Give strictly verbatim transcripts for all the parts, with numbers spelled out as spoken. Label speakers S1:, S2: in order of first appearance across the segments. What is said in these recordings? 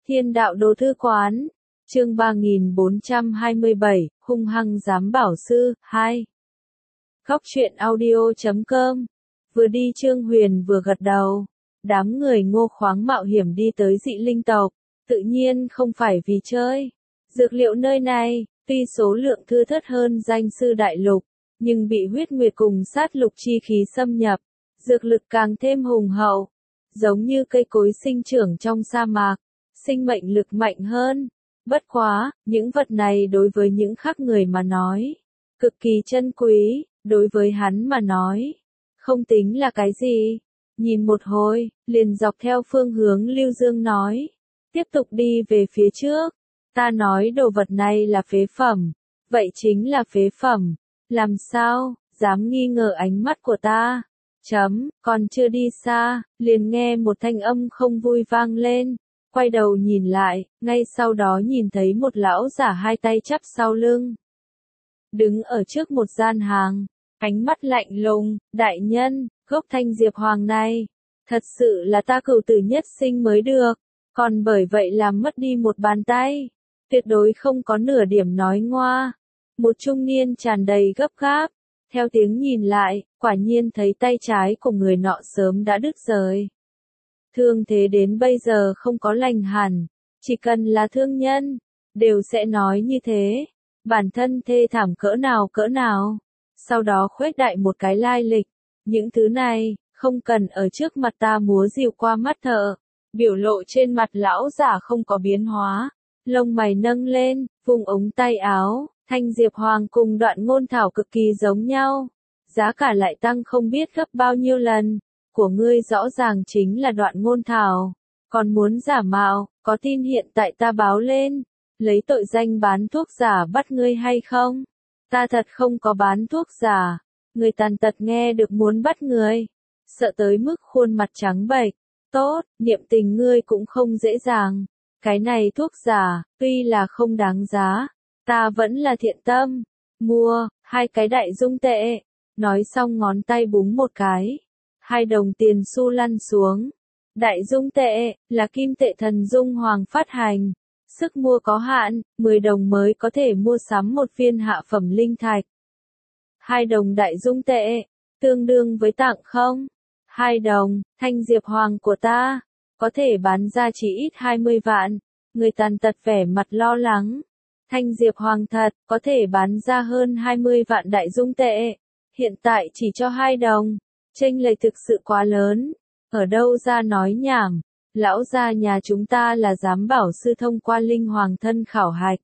S1: Thiên đạo đồ thư quán, chương ba nghìn bốn trăm hai mươi bảy, hung hăng giám bảo sư, hai. Góc truyện audio chấm com. Vừa đi Trương Huyền vừa gật đầu. Đám người Ngô Khoáng mạo hiểm đi tới dị linh tộc, tự nhiên không phải vì chơi. Dược liệu nơi này, tuy số lượng thưa thớt hơn danh sư đại lục, nhưng bị huyết nguyệt cùng sát lục chi khí xâm nhập, dược lực càng thêm hùng hậu, giống như cây cối sinh trưởng trong sa mạc, sinh mệnh lực mạnh hơn. Bất quá, những vật này đối với những khác người mà nói, cực kỳ chân quý, đối với hắn mà nói, không tính là cái gì. Nhìn một hồi, liền dọc theo phương hướng Lưu Dương nói, tiếp tục đi về phía trước. Ta nói đồ vật này là phế phẩm, vậy chính là phế phẩm. Làm sao, dám nghi ngờ ánh mắt của ta? Chấm, còn chưa đi xa, liền nghe một thanh âm không vui vang lên. Quay đầu nhìn lại, ngay sau đó nhìn thấy một lão giả hai tay chắp sau lưng. Đứng ở trước một gian hàng, ánh mắt lạnh lùng, đại nhân, gốc thanh diệp hoàng này, thật sự là ta cửu tử nhất sinh mới được, còn bởi vậy làm mất đi một bàn tay, tuyệt đối không có nửa điểm nói ngoa. Một trung niên tràn đầy gấp gáp, theo tiếng nhìn lại, quả nhiên thấy tay trái của người nọ sớm đã đứt rời. Thương thế đến bây giờ không có lành hẳn, chỉ cần là thương nhân, đều sẽ nói như thế, bản thân thê thảm cỡ nào cỡ nào, sau đó khuếch đại một cái lai lịch, những thứ này, không cần ở trước mặt ta múa rìu qua mắt thợ. Biểu lộ trên mặt lão giả không có biến hóa, lông mày nâng lên, vùng ống tay áo, thanh diệp hoàng cùng đoạn ngôn thảo cực kỳ giống nhau, giá cả lại tăng không biết gấp bao nhiêu lần. Của ngươi rõ ràng chính là đoạn ngôn thảo, còn muốn giả mạo, có tin hiện tại ta báo lên, lấy tội danh bán thuốc giả bắt ngươi hay không? Ta thật không có bán thuốc giả. Người tàn tật nghe được muốn bắt người, sợ tới mức khuôn mặt trắng bệch. Tốt, niệm tình ngươi cũng không dễ dàng. Cái này thuốc giả, tuy là không đáng giá, ta vẫn là thiện tâm. Mua, hai cái đại dung tệ. Nói xong ngón tay búng một cái. Hai đồng tiền xu lăn xuống. Đại dung tệ, là kim tệ thần dung hoàng phát hành. Sức mua có hạn, mười đồng mới có thể mua sắm một viên hạ phẩm linh thạch. Hai đồng đại dung tệ, tương đương với tặng không? Hai đồng, thanh diệp hoàng của ta, có thể bán ra chỉ ít hai mươi vạn. Người tàn tật vẻ mặt lo lắng. Thanh diệp hoàng thật, có thể bán ra hơn hai mươi vạn đại dung tệ. Hiện tại chỉ cho hai đồng. Chênh lệch thực sự quá lớn. Ở đâu ra nói nhảm. Lão gia nhà chúng ta là giám bảo sư thông qua linh hoàng thân khảo hạch.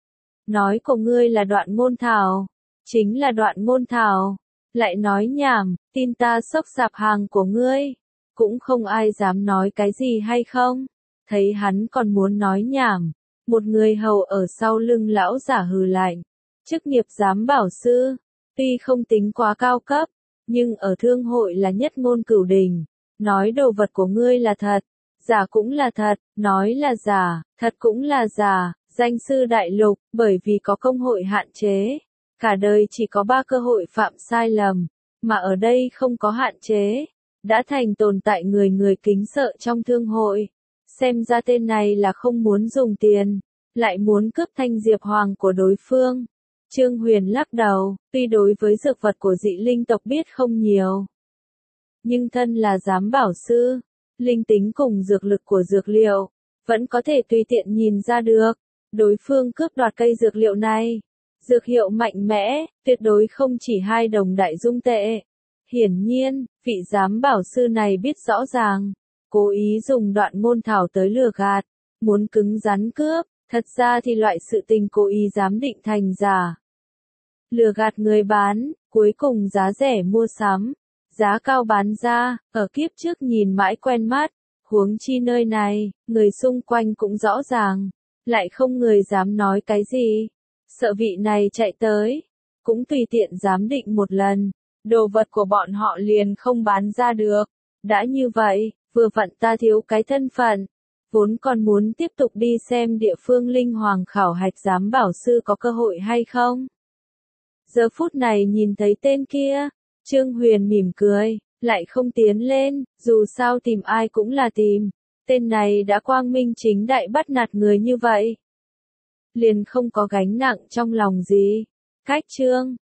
S1: Nói của ngươi là đoạn ngôn thảo. Chính là đoạn ngôn thảo. Lại nói nhảm, tin ta xốc sạp hàng của ngươi. Cũng không ai dám nói cái gì hay không. Thấy hắn còn muốn nói nhảm. Một người hầu ở sau lưng lão giả hừ lạnh. Chức nghiệp giám bảo sư. Tuy không tính quá cao cấp. Nhưng ở thương hội là nhất ngôn cửu đình. Nói đồ vật của ngươi là thật. Giả cũng là thật, nói là giả, thật cũng là giả. Danh sư đại lục, bởi vì có công hội hạn chế. Cả đời chỉ có ba cơ hội phạm sai lầm. Mà ở đây không có hạn chế. Đã thành tồn tại người người kính sợ trong thương hội. Xem ra tên này là không muốn dùng tiền. Lại muốn cướp thanh diệp hoàng của đối phương. Trương Huyền lắc đầu, tuy đối với dược vật của dị linh tộc biết không nhiều. Nhưng thân là giám bảo sư, linh tính cùng dược lực của dược liệu, vẫn có thể tùy tiện nhìn ra được. Đối phương cướp đoạt cây dược liệu này. Dược hiệu mạnh mẽ, tuyệt đối không chỉ hai đồng đại dung tệ. Hiển nhiên, vị giám bảo sư này biết rõ ràng. Cố ý dùng đoạn ngôn thảo tới lừa gạt. Muốn cứng rắn cướp. Thật ra thì loại sự tình cố ý giám định thành giả. Lừa gạt người bán, cuối cùng giá rẻ mua sắm. Giá cao bán ra, ở kiếp trước nhìn mãi quen mắt. Huống chi nơi này, người xung quanh cũng rõ ràng. Lại không người dám nói cái gì. Sợ vị này chạy tới. Cũng tùy tiện giám định một lần. Đồ vật của bọn họ liền không bán ra được. Đã như vậy, vừa vặn ta thiếu cái thân phận. Vốn còn muốn tiếp tục đi xem địa phương linh hoàng khảo hạch giám bảo sư có cơ hội hay không. Giờ phút này nhìn thấy tên kia, Trương Huyền mỉm cười, lại không tiến lên, dù sao tìm ai cũng là tìm. Tên này đã quang minh chính đại bắt nạt người như vậy. Liền không có gánh nặng trong lòng gì. Cách chương